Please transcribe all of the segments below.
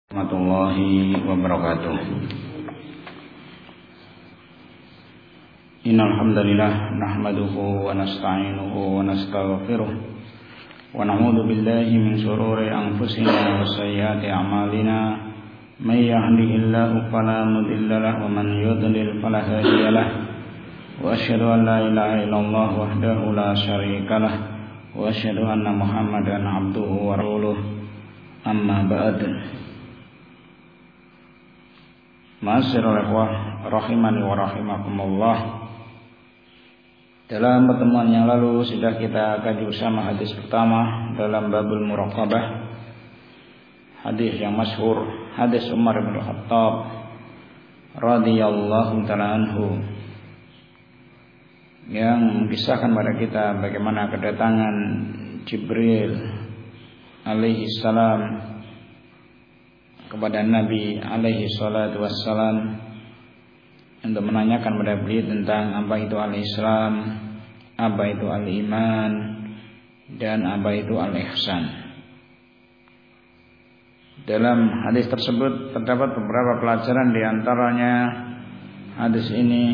Warahmatullahi wabarakatuh. Innal hamdalillah nahmaduhu wa nasta'inuhu wa nastaghfiruh wa na'udzu billahi min shururi anfusina wa sayyiati a'malina. May yahdihillahu fala mudilla lahu wa man yudlil fala hadiya lahu. Wa asyhadu an la ilaha illallah wahdahu la syarika lah wa asyhadu anna Muhammadan abduhu wa rasuluh. Amma ba'd. Ma'asyiral ikhwah rahimani wa rahimakumullah. Dalam pertemuan yang lalu sudah kita kaji bersama hadis pertama dalam babul muraqabah, hadis yang masyhur, hadis Umar bin Khattab radhiyallahu ta'ala anhu, yang mengisahkan pada kita bagaimana kedatangan Jibril alaihi salam kepada Nabi alaihi salatu wassalam untuk menanyakan kepada beliau tentang apa itu al-Islam, apa itu al-iman, dan apa itu al-ihsan. Dalam hadis tersebut terdapat beberapa pelajaran, di antaranya hadis ini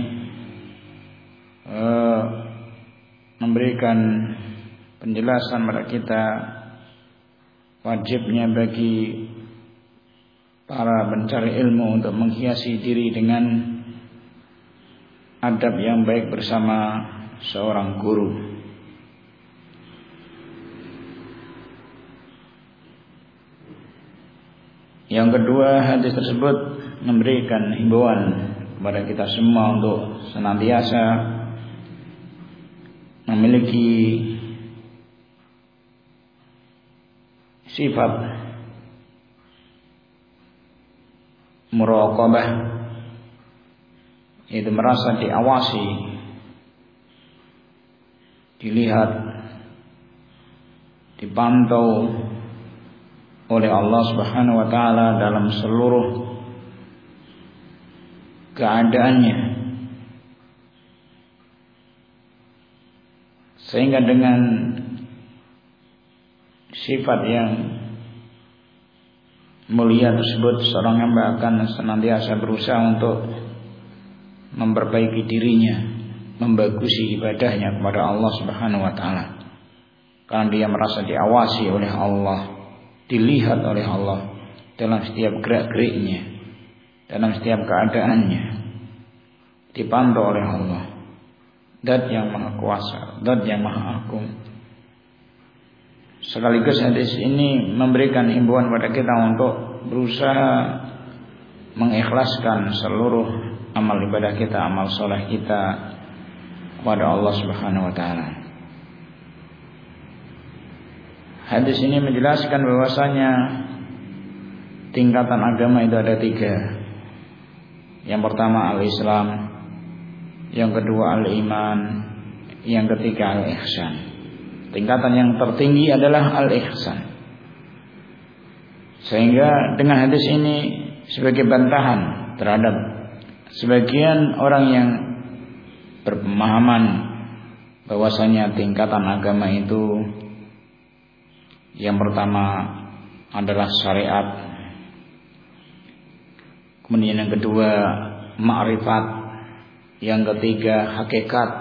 memberikan penjelasan kepada kita wajibnya bagi para pencari ilmu untuk menghiasi diri dengan adab yang baik bersama seorang guru. Yang kedua, hadis tersebut memberikan himbauan kepada kita semua untuk senantiasa memiliki sifat muraqabah, itu merasa diawasi, dilihat, dipantau oleh Allah Subhanahu wa taala dalam seluruh keadaannya, sehingga dengan sifat yang mulia tersebut seorang hamba akan senantiasa berusaha untuk memperbaiki dirinya, membagusi ibadahnya kepada Allah Subhanahu wa taala, karena dia merasa diawasi oleh Allah, dilihat oleh Allah dalam setiap gerak-geriknya, dalam setiap keadaannya, dipantau oleh Allah, Zat yang Maha Kuasa, Zat yang Maha Agung. Sekaligus hadis ini memberikan himbauan pada kita untuk berusaha mengikhlaskan seluruh amal ibadah kita, amal soleh kita kepada Allah Subhanahu wa taala. Hadis ini menjelaskan bahwasanya tingkatan agama itu ada 3. Yang pertama al-Islam, yang kedua al-iman, yang ketiga al-ihsan. Tingkatan yang tertinggi adalah al-ihsan. Sehingga dengan hadis ini sebagai bantahan terhadap sebagian orang yang berpemahaman bahwasanya tingkatan agama itu yang pertama adalah syariat, kemudian yang kedua ma'rifat, yang ketiga hakikat.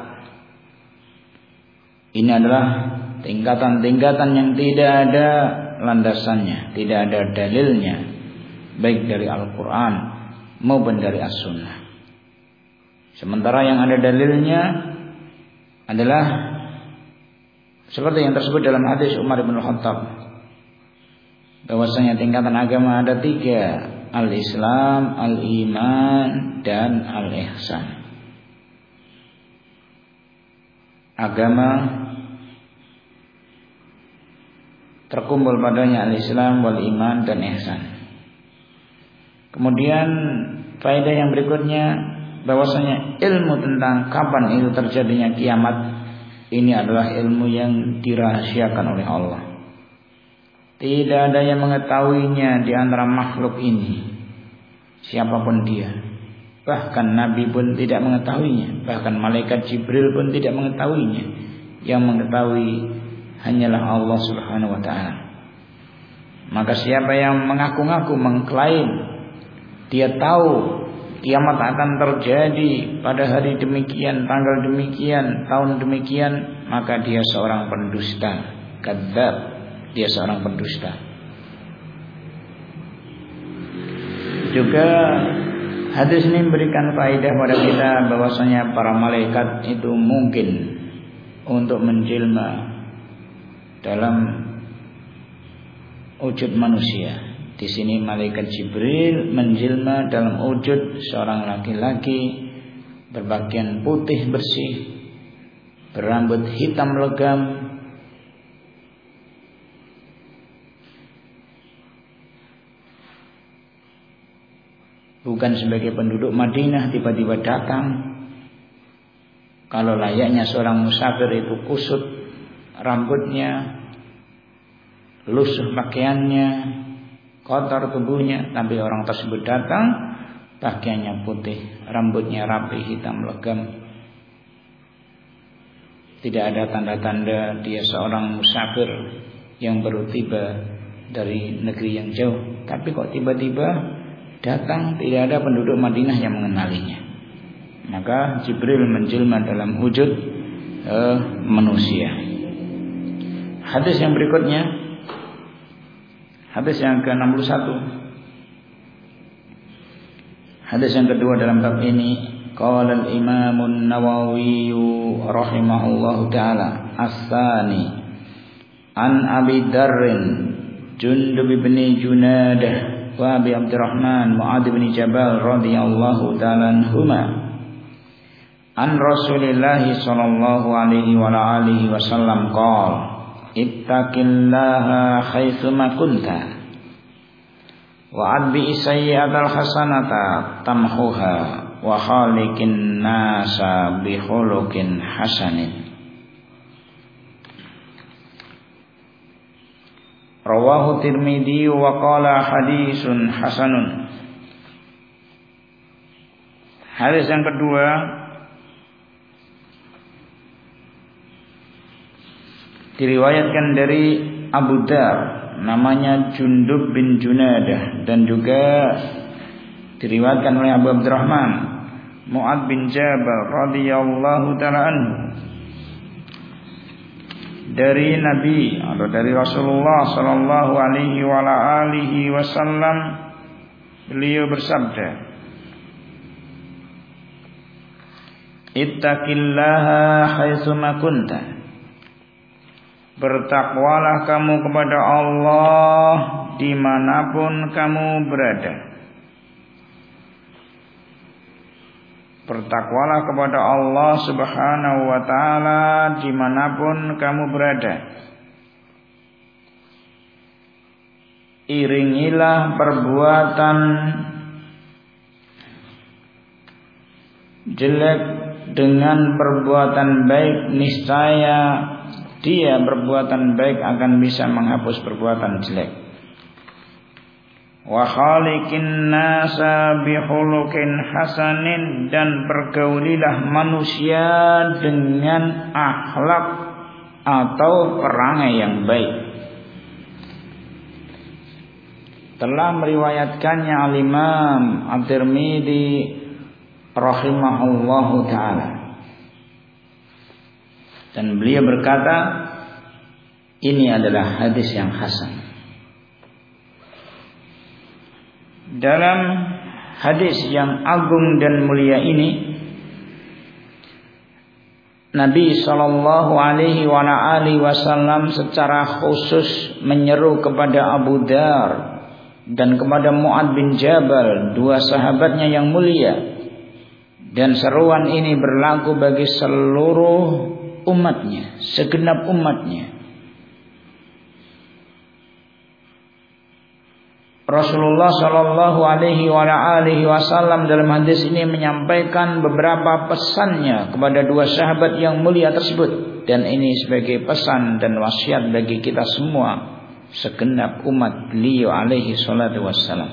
Ini adalah tingkatan-tingkatan yang tidak ada landasannya, tidak ada dalilnya, baik dari Al-Quran maupun dari As-Sunnah. Sementara yang ada dalilnya adalah seperti yang tersebut dalam hadis Umar bin Khattab, bahwasanya tingkatan agama ada 3: al-Islam, al-iman, dan al-ihsan. Agama terkumpul padanya al-Islam, wal iman, dan ihsan. Kemudian faedah yang berikutnya, bahwasanya ilmu tentang kapan itu terjadinya kiamat ini adalah ilmu yang dirahasiakan oleh Allah. Tidak ada yang mengetahuinya di antara makhluk ini, siapapun dia. Bahkan Nabi pun tidak mengetahuinya, bahkan malaikat Jibril pun tidak mengetahuinya. Yang mengetahui hanyalah Allah Subhanahu wa taala. Maka siapa yang mengaku-ngaku mengklaim dia tahu kiamat akan terjadi pada hari demikian, tanggal demikian, tahun demikian, maka dia seorang pendusta, kadzdzab, dia seorang pendusta. Juga hadis ini memberikan faedah pada kita bahwasanya para malaikat itu mungkin untuk menjelma dalam wujud manusia. Di sini malaikat Jibril menjelma dalam wujud seorang laki-laki berpakaian putih bersih, berambut hitam legam, bukan sebagai penduduk Madinah tiba-tiba datang. Kalau layaknya seorang musafir itu kusut rambutnya, lusuh pakaiannya, kotor tubuhnya, tapi orang tersebut datang pakaiannya putih, rambutnya rapi, hitam legam. Tidak ada tanda-tanda dia seorang musafir yang baru tiba dari negeri yang jauh, tapi kok tiba-tiba datang, tidak ada penduduk Madinah yang mengenalinya. Maka Jibril menjelma dalam wujud manusia. Hadis yang berikutnya, hadis yang ke-61. Hadis yang kedua dalam bab ini, qala al-Imam an-Nawawi rahimahullahu taala, as-tsani an Abi Dzarr Jundub bin Junadah wa Abi Abdurrahman Mu'adz bin Jabal radhiyallahu taala anhuma an Rasulillah sallallahu alaihi wa alihi wasallam qala ittaqillaha haitsuma kunta wa adbi sayyi'atal hasanata tamhuha wa khaliqin nasa bi khuluqin hasanin. Rawahu Tirmidzi wa qala hadisun hasanun. Hadis yang kedua diriwayatkan dari Abu Dzar, namanya Jundub bin Junadah, dan juga diriwayatkan oleh Abu Abdurrahman Mu'adz bin Jabal radhiyallahu taala anhu dari Nabi atau dari Rasulullah sallallahu alaihi wa alihi wasallam, beliau bersabda, ittaqillaha haitsuma kunta, bertakwalah kamu kepada Allah dimanapun kamu berada. Bertakwalah kepada Allah subhanahu wa ta'ala dimanapun kamu berada. Iringilah perbuatan jelek dengan perbuatan baik, niscaya dia perbuatan baik akan bisa menghapus perbuatan jelek. Wa khaliqin nasa bi khuluqin hasanin, dan pergaulilah manusia dengan akhlak atau perangai yang baik. Telah meriwayatkannya al-Imam At-Tirmidzi rahimahullahu taala. Dan beliau berkata, ini adalah hadis yang hasan. Dalam hadis yang agung dan mulia ini, Nabi sallallahu alaihi wasallam secara khusus menyeru kepada Abu Dzar dan kepada Mu'adz bin Jabal, dua sahabatnya yang mulia. Dan seruan ini berlaku bagi seluruh umatnya, segenap umatnya. Rasulullah sallallahu alaihi wasallam dalam hadis ini menyampaikan beberapa pesannya kepada dua sahabat yang mulia tersebut, dan ini sebagai pesan dan wasiat bagi kita semua, segenap umat beliau alaihi salatu wassalam.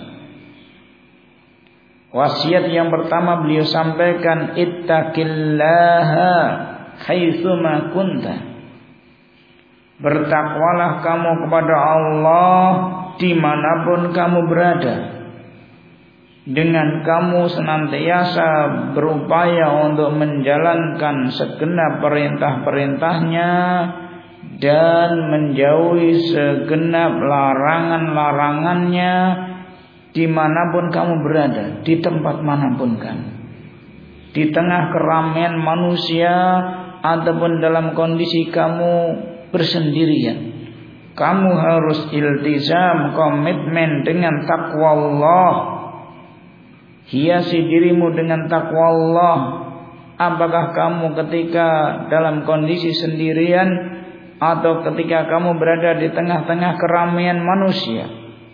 Wasiat yang pertama beliau sampaikan, ittaqillaha haitsuma kunta, bertakwalah kamu kepada Allah dimanapun kamu berada, dengan kamu senantiasa berupaya untuk menjalankan segenap perintah-perintahnya dan menjauhi segenap larangan-larangannya, dimanapun kamu berada, di tempat manapun kamu, di tengah keramaian manusia ataupun dalam kondisi kamu bersendirian, kamu harus iltizam, komitmen dengan takwa Allah. Hiasi dirimu dengan takwa Allah. Apakah kamu ketika dalam kondisi sendirian atau ketika kamu berada di tengah-tengah keramaian manusia,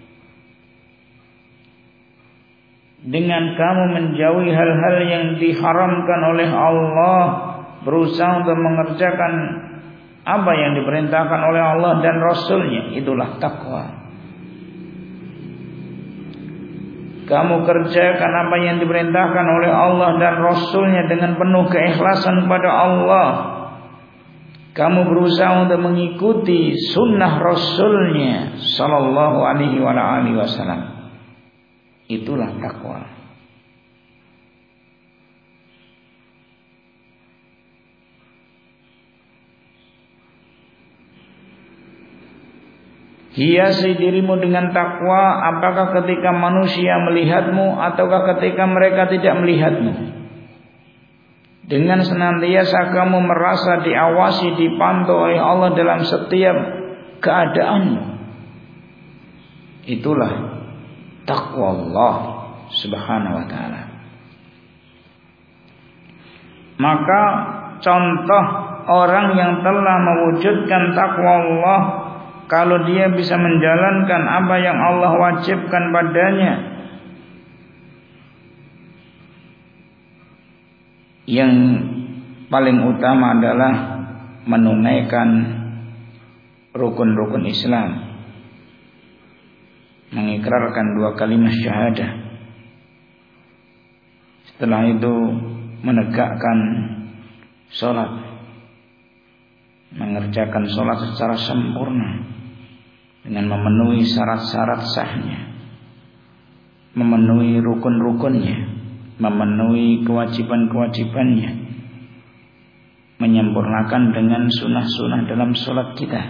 dengan kamu menjauhi hal-hal yang diharamkan oleh Allah, berusaha untuk mengerjakan apa yang diperintahkan oleh Allah dan Rasulnya, itulah takwa. Kamu kerjakan apa yang diperintahkan oleh Allah dan Rasulnya dengan penuh keikhlasan kepada Allah. Kamu berusaha untuk mengikuti sunnah Rasulnya sallallahu alaihi wasallam. Itulah takwa. Hiasi dirimu dengan takwa, apakah ketika manusia melihatmu ataukah ketika mereka tidak melihatmu. Dengan senantiasa kamu merasa diawasi, dipantau oleh Allah dalam setiap keadaanmu. Itulah takwa Allah Subhanahu wa taala. Maka contoh orang yang telah mewujudkan takwa Allah, kalau dia bisa menjalankan apa yang Allah wajibkan padanya, yang paling utama adalah menunaikan rukun-rukun Islam, mengikrarkan 2 kalimat syahadah. Setelah itu menegakkan sholat, mengerjakan sholat secara sempurna dengan memenuhi syarat-syarat sahnya, memenuhi rukun-rukunnya, memenuhi kewajiban-kewajibannya, menyempurnakan dengan sunnah-sunnah dalam sholat kita.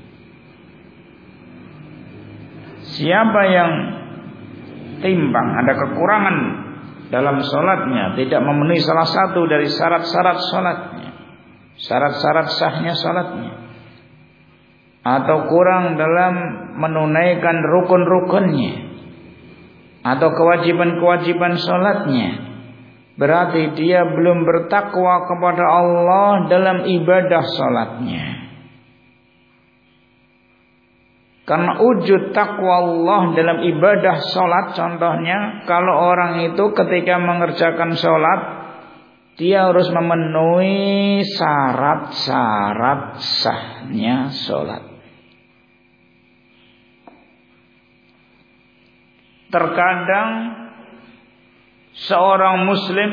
Siapa yang timbang, ada kekurangan dalam sholatnya, tidak memenuhi salah satu dari syarat-syarat sholatnya, syarat-syarat sahnya sholatnya, atau kurang dalam menunaikan rukun-rukunnya atau kewajiban-kewajiban sholatnya, berarti dia belum bertakwa kepada Allah dalam ibadah sholatnya. Karena wujud takwa Allah dalam ibadah sholat, contohnya kalau orang itu ketika mengerjakan sholat, dia harus memenuhi syarat-syarat sahnya sholat. Terkadang seorang muslim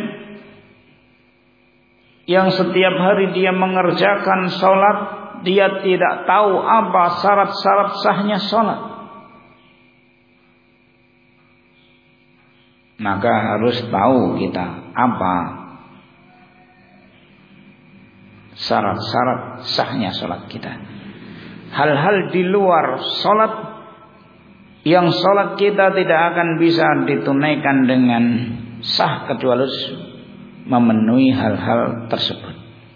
yang setiap hari dia mengerjakan sholat, dia tidak tahu apa syarat-syarat sahnya sholat. Maka harus tahu kita apa syarat-syarat sahnya sholat kita. Hal-hal di luar sholat, yang sholat kita tidak akan bisa ditunaikan dengan sah kecuali memenuhi hal-hal tersebut.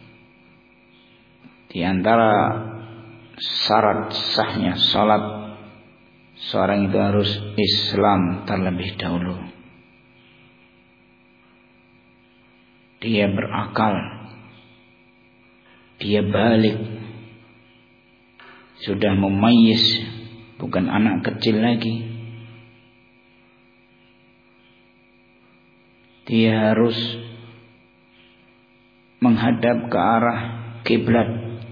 Di antara syarat sahnya sholat, seorang itu harus Islam terlebih dahulu. Dia berakal, dia balik, sudah mumayyiz, bukan anak kecil lagi. Dia harus menghadap ke arah kiblat.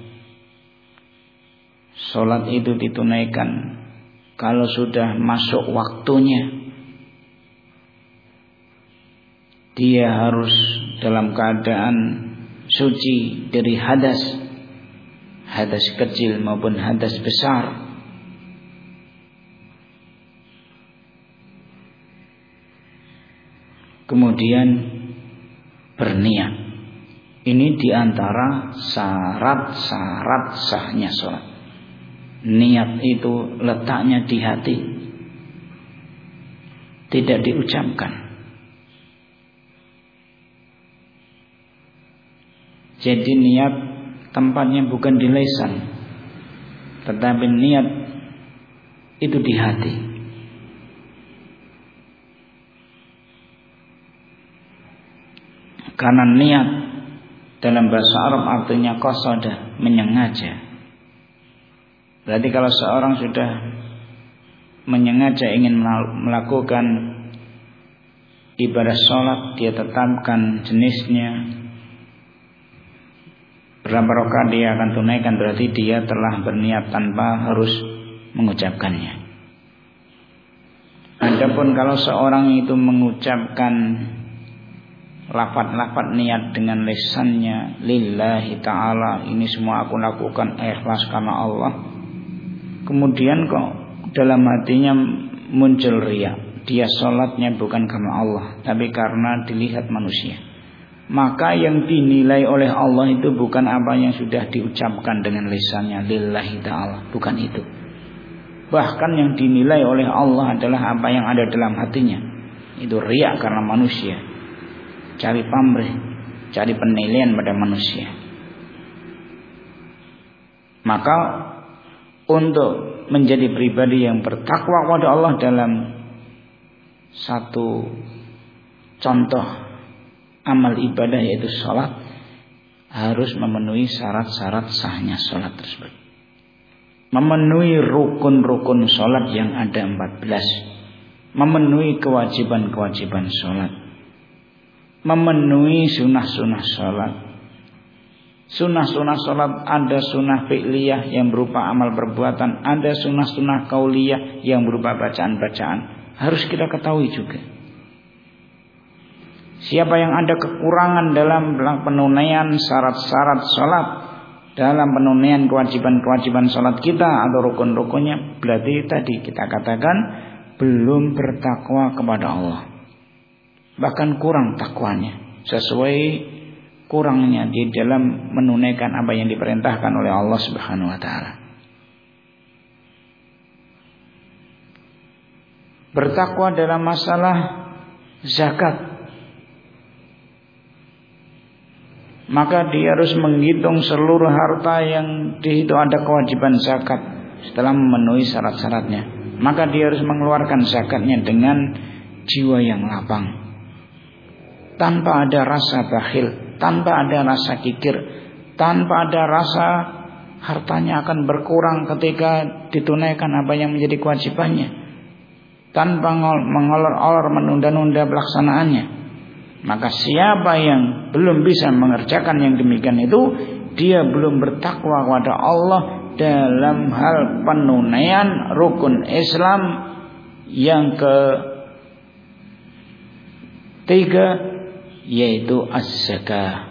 Salat itu ditunaikan kalau sudah masuk waktunya. Dia harus dalam keadaan suci dari hadas, hadas kecil maupun hadas besar. kemudian berniat. Ini diantara syarat-syarat sahnya sholat. Niat itu letaknya di hati, tidak diucapkan. Jadi niat tempatnya bukan di lisan, tetapi niat itu di hati. Karena niat dalam bahasa Arab artinya qasada, menyengaja. Berarti kalau seorang sudah menyengaja ingin melakukan ibadah sholat, dia tetapkan jenisnya, berapa rakaat dia akan tunaikan, berarti dia telah berniat tanpa harus mengucapkannya. Adapun kalau seorang itu mengucapkan lafaz-lafaz niat dengan lisannya, lillahi ta'ala, ini semua aku lakukan ikhlas karena Allah, kemudian kok dalam hatinya muncul riya, dia sholatnya bukan karena Allah tapi karena dilihat manusia, maka yang dinilai oleh Allah itu bukan apa yang sudah diucapkan dengan lisannya lillahi ta'ala, bukan itu. Bahkan yang dinilai oleh Allah adalah apa yang ada dalam hatinya. Itu riya karena manusia, cari pamrih, cari penilaian pada manusia. Maka untuk menjadi pribadi yang bertakwa kepada Allah dalam satu contoh amal ibadah yaitu sholat, harus memenuhi syarat-syarat sahnya sholat tersebut. Memenuhi rukun-rukun sholat yang ada 14, memenuhi kewajiban-kewajiban sholat, memenuhi sunnah-sunnah sholat. Sunnah-sunnah sholat ada sunnah fi'liyah yang berupa amal perbuatan, ada sunnah-sunnah qauliyah yang berupa bacaan-bacaan. Harus kita ketahui juga. Siapa yang ada kekurangan dalam penunaian syarat-syarat sholat, dalam penunaian kewajiban-kewajiban sholat kita atau rukun-rukunnya, berarti tadi kita katakan belum bertakwa kepada Allah, bahkan kurang takwanya, sesuai kurangnya di dalam menunaikan apa yang diperintahkan oleh Allah Subhanahu wa taala. Bertakwa dalam masalah zakat, maka dia harus menghitung seluruh harta yang di situ ada kewajiban zakat. Setelah memenuhi syarat-syaratnya, maka dia harus mengeluarkan zakatnya dengan jiwa yang lapang, tanpa ada rasa bakhil, tanpa ada rasa kikir, tanpa ada rasa hartanya akan berkurang ketika ditunaikan apa yang menjadi kewajibannya, tanpa mengolor-olor menunda-nunda pelaksanaannya. Maka siapa yang belum bisa mengerjakan yang demikian itu, dia belum bertakwa kepada Allah dalam hal penunaian rukun Islam yang ketiga, yaitu az-zakah.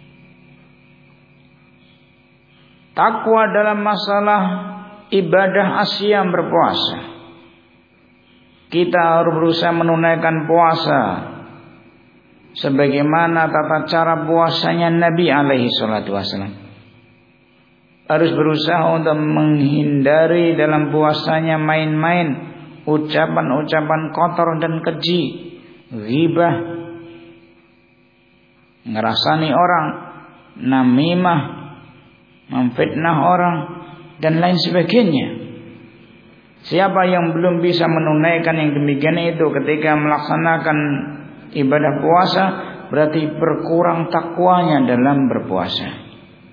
Takwa dalam masalah ibadah asyam berpuasa, kita harus berusaha menunaikan puasa sebagaimana tata cara puasanya Nabi alaihi salatu wasallam. Harus berusaha untuk menghindari dalam puasanya main-main, ucapan-ucapan kotor dan keji, ghibah, ngerasani orang, namimah, memfitnah orang, dan lain sebagainya. Siapa yang belum bisa menunaikan yang demikian itu ketika melaksanakan ibadah puasa, berarti berkurang takwanya dalam berpuasa.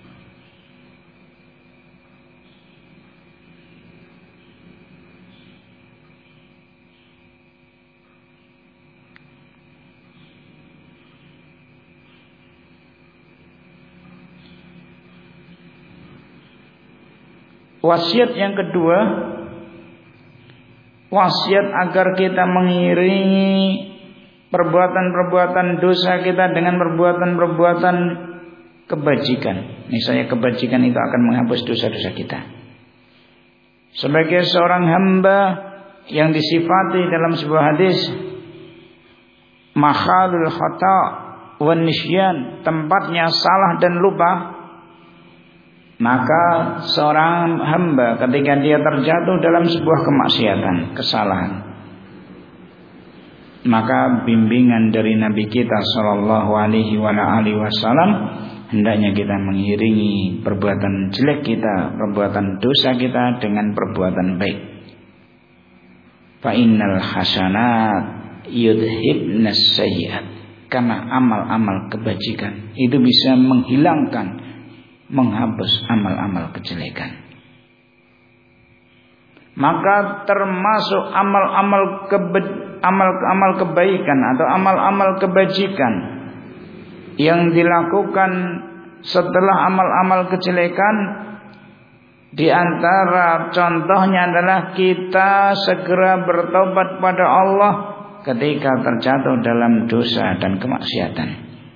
Wasiat yang kedua, wasiat agar kita mengiringi perbuatan-perbuatan dosa kita dengan perbuatan-perbuatan kebajikan. Misalnya kebajikan itu akan menghapus dosa-dosa kita. Sebagai seorang hamba yang disifati dalam sebuah hadis, makhalul khata wan nisyan, tempatnya salah dan lupa, maka seorang hamba ketika dia terjatuh dalam sebuah kemaksiatan, kesalahan, maka bimbingan dari Nabi kita sallallahu alaihi wasallam, hendaknya kita mengiringi perbuatan jelek kita, perbuatan dosa kita dengan perbuatan baik. Fa innal hasanat yudhibnas sayyi'at, karena amal-amal kebajikan itu bisa menghilangkan, menghapus amal-amal kejelekan. Maka termasuk amal-amal kebaikan atau amal-amal kebajikan yang dilakukan setelah amal-amal kejelekan, di antara contohnya adalah kita segera bertobat pada Allah ketika terjatuh dalam dosa dan kemaksiatan.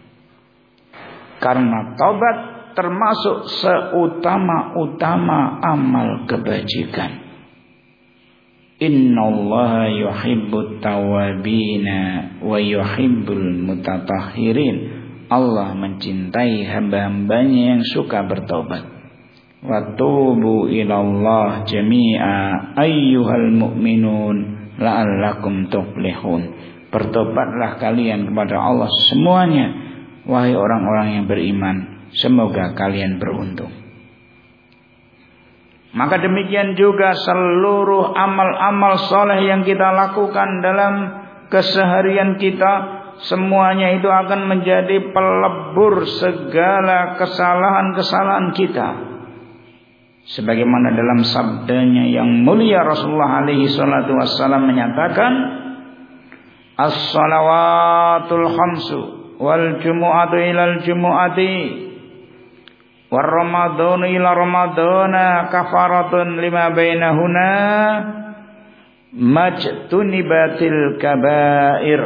Karena tobat termasuk seutama-utama amal kebajikan. Innallaha yuhibbut tawwabina wa yuhibbul mutatahhirin. Allah mencintai hamba-hambanya yang suka bertobat. Wa tubu ilallah jami'a ayyuhal mu'minun la'allakum tuflihun. Bertobatlah kalian kepada Allah semuanya, wahai orang-orang yang beriman, semoga kalian beruntung. Maka demikian juga seluruh amal-amal soleh yang kita lakukan dalam keseharian kita, semuanya itu akan menjadi pelebur segala kesalahan-kesalahan kita. Sebagaimana dalam sabdanya yang mulia Rasulullah alaihi salatu wassalam menyatakan, as-salawatul khamsu wal jumu'atu ilal jumu'ati war ramadhanu ila ramadhana kafaratun lima bainahuna majtunibatil kabair.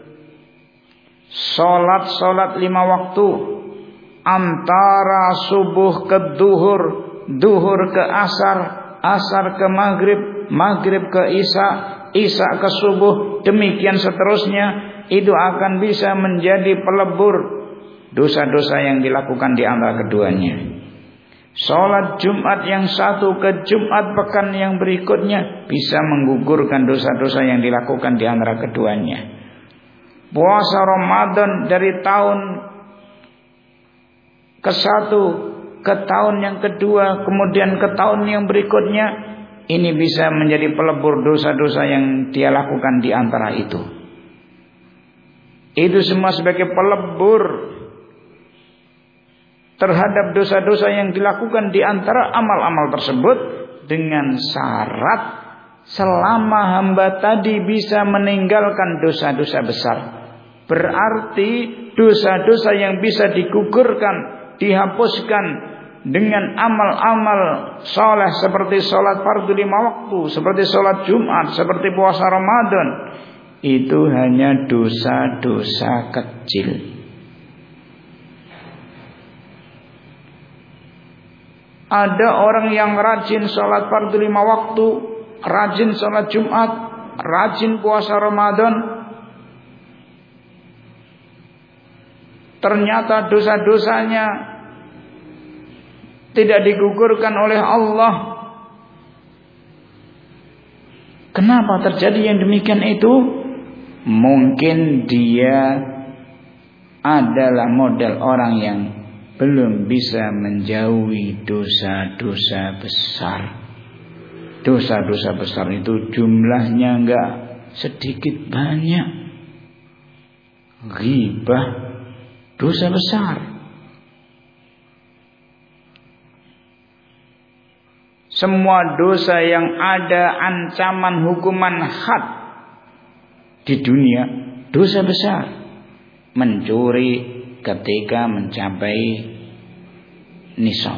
Salat 5 waktu antara subuh ke duhur, duhur ke asar, asar ke maghrib, maghrib ke isya, isya ke subuh, demikian seterusnya, itu akan bisa menjadi pelebur dosa-dosa yang dilakukan di antara keduanya. Salat Jumat yang satu ke Jumat pekan yang berikutnya bisa menggugurkan dosa-dosa yang dilakukan di antara keduanya. Puasa Ramadan dari tahun ke-1 ke tahun yang kedua, kemudian ke tahun yang berikutnya, ini bisa menjadi pelebur dosa-dosa yang dia lakukan di antara itu. Itu semua sebagai pelebur terhadap dosa-dosa yang dilakukan di antara amal-amal tersebut, dengan syarat selama hamba tadi bisa meninggalkan dosa-dosa besar. Berarti dosa-dosa yang bisa digugurkan, dihapuskan dengan amal-amal soleh seperti sholat fardu 5 waktu, seperti sholat Jumat, seperti puasa Ramadan, itu hanya dosa-dosa kecil. Ada orang yang rajin sholat fardu 5 waktu, rajin sholat Jumat, rajin puasa Ramadan, ternyata dosa-dosanya tidak digugurkan oleh Allah. Kenapa terjadi yang demikian itu? Mungkin dia adalah model orang yang belum bisa menjauhi dosa-dosa besar. Dosa-dosa besar itu jumlahnya enggak sedikit banyak. Ghibah, dosa besar. Semua dosa yang ada ancaman hukuman had di dunia, dosa besar. Mencuri ketika mencapai nisab,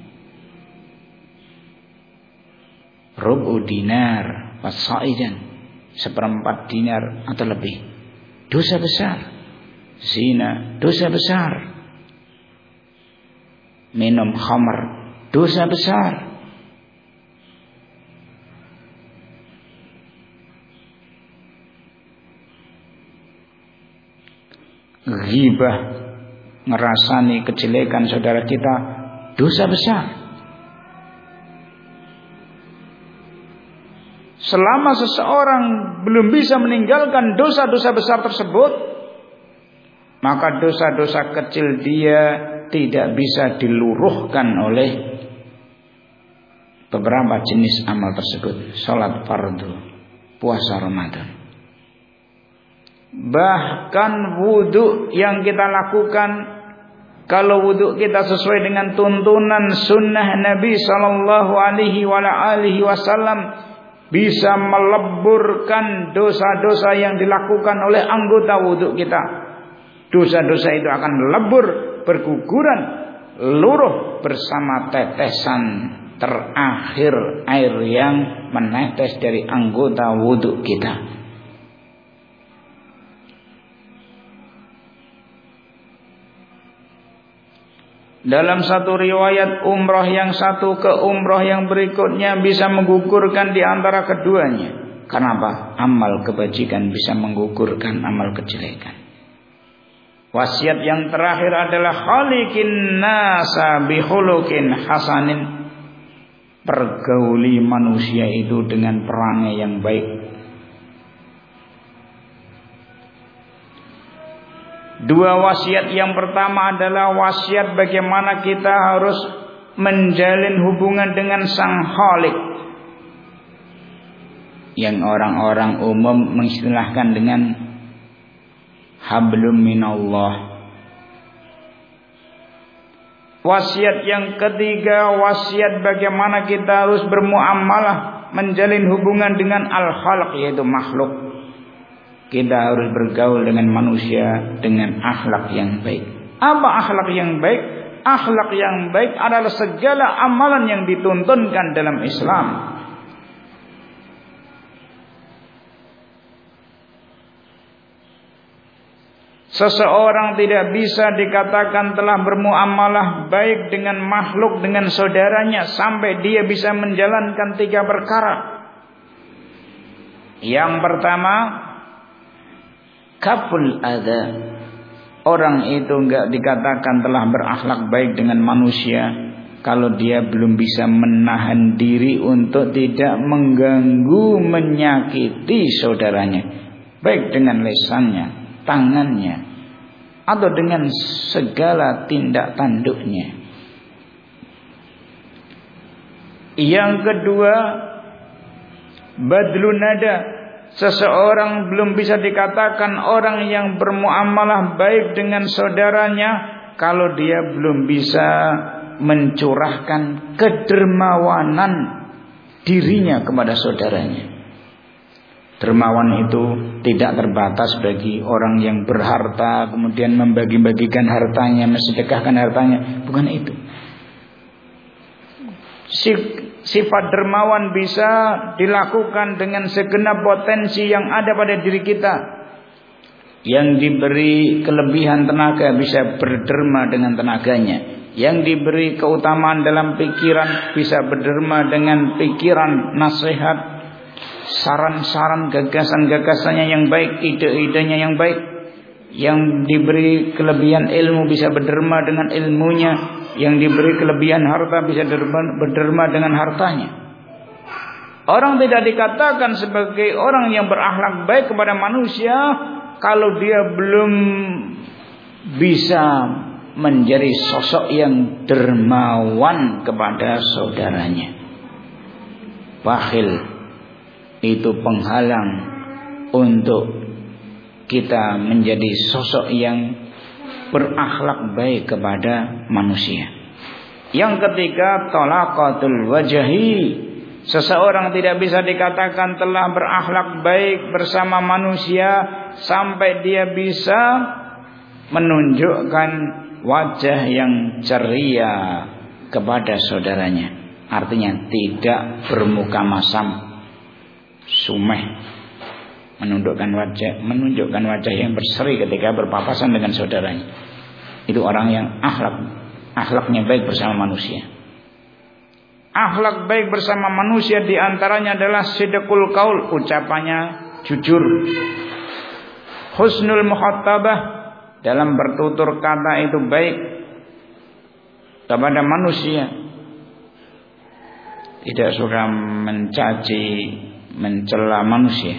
rubu dinar fasaidan, 1/4 dinar atau lebih, dosa besar. Zina, dosa besar. Minum khamr, dosa besar. ghibah, ngerasani kejelekan saudara kita, dosa besar. Selama seseorang belum bisa meninggalkan dosa-dosa besar tersebut, maka dosa-dosa kecil dia tidak bisa diluruhkan oleh beberapa jenis amal tersebut. Salat fardu, puasa Ramadan. Bahkan wudu yang kita lakukan, kalau wudu kita sesuai dengan tuntunan sunnah Nabi sallallahu alaihi wasallam, bisa meleburkan dosa-dosa yang dilakukan oleh anggota wudu kita. Dosa-dosa itu akan lebur, berguguran, luruh bersama tetesan terakhir air yang menetes dari anggota wudu kita. Dalam satu riwayat, umrah yang satu ke umrah yang berikutnya bisa menggugurkan di antara keduanya. Kenapa? Amal kebajikan bisa menggugurkan amal kejelekan. Wasiat yang terakhir adalah khaliqin nasa bihulukin hasanin. Pergauli manusia itu dengan perangai yang baik. Dua wasiat yang pertama adalah wasiat bagaimana kita harus menjalin hubungan dengan Sang Khalik, yang orang-orang umum mengistilahkan dengan hablum minallah. Wasiat yang ketiga, wasiat bagaimana kita harus bermuamalah, menjalin hubungan dengan Al-Khalq, yaitu makhluk. Kita harus bergaul dengan manusia dengan akhlak yang baik. Apa akhlak yang baik? Akhlak yang baik adalah segala amalan yang dituntunkan dalam Islam. Seseorang tidak bisa dikatakan telah bermuamalah baik dengan makhluk, dengan saudaranya, sampai dia bisa menjalankan 3 perkara. Yang pertama, kaful adza. Orang itu enggak dikatakan telah berakhlak baik dengan manusia kalau dia belum bisa menahan diri untuk tidak mengganggu, menyakiti saudaranya, baik dengan lisannya, tangannya, atau dengan segala tindak tanduknya. Yang kedua, badlun nada. Seseorang belum bisa dikatakan orang yang bermuamalah baik dengan saudaranya kalau dia belum bisa mencurahkan kedermawanan dirinya kepada saudaranya. Dermawan itu tidak terbatas bagi orang yang berharta kemudian membagi-bagikan hartanya, mensedekahkan hartanya. Bukan itu. Sifat dermawan bisa dilakukan dengan segenap potensi yang ada pada diri kita. Yang diberi kelebihan tenaga bisa berderma dengan tenaganya. Yang diberi keutamaan dalam pikiran bisa berderma dengan pikiran, nasihat, saran-saran, gagasan-gagasannya yang baik, ide-idenya yang baik. Yang diberi kelebihan ilmu bisa berderma dengan ilmunya. Yang diberi kelebihan harta bisa berderma dengan hartanya. Orang tidak dikatakan sebagai orang yang berakhlak baik kepada manusia kalau dia belum bisa menjadi sosok yang dermawan kepada saudaranya. Bakhil itu penghalang untuk kita menjadi sosok yang berakhlak baik kepada manusia. Yang ketiga, talaqatul wajhi. Seseorang tidak bisa dikatakan telah berakhlak baik bersama manusia sampai dia bisa menunjukkan wajah yang ceria kepada saudaranya. Artinya tidak bermuka masam, sumeh, menunjukkan wajah yang berseri ketika berpapasan dengan saudaranya. Itu orang yang akhlaknya baik bersama manusia. Akhlak baik bersama manusia diantaranya adalah sidqul qaul, ucapannya jujur, husnul mukhatabah, dalam bertutur kata itu baik kepada manusia, tidak suka mencaci, mencela manusia,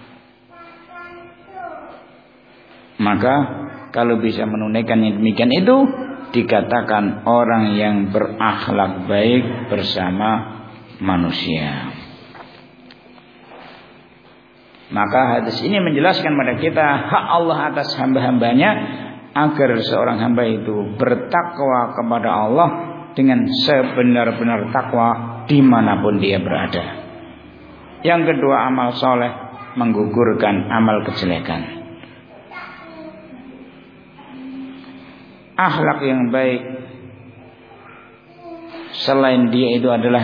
maka kalau bisa menunaikan yang demikian itu dikatakan orang yang berakhlak baik bersama manusia. Maka hadis ini menjelaskan pada kita hak Allah atas hamba-hambanya agar seorang hamba itu bertakwa kepada Allah dengan sebenar-benar takwa dimanapun dia berada. Yang kedua, amal soleh menggugurkan amal kejelekan. Akhlak yang baik selain dia itu adalah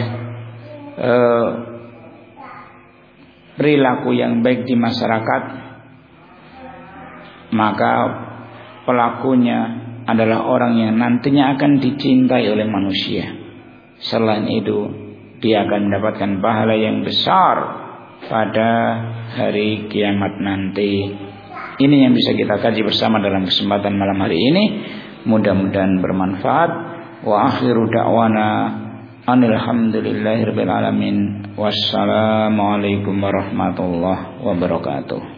perilaku yang baik di masyarakat, maka pelakunya adalah orang yang nantinya akan dicintai oleh manusia. Selain itu, dia akan mendapatkan pahala yang besar pada hari kiamat nanti. Ini yang bisa kita kaji bersama dalam kesempatan malam hari ini. Mudah-mudahan bermanfaat. Wa akhiru da'wana alhamdulillahirabbil alamin. Wassalamualaikum warahmatullahi wabarakatuh.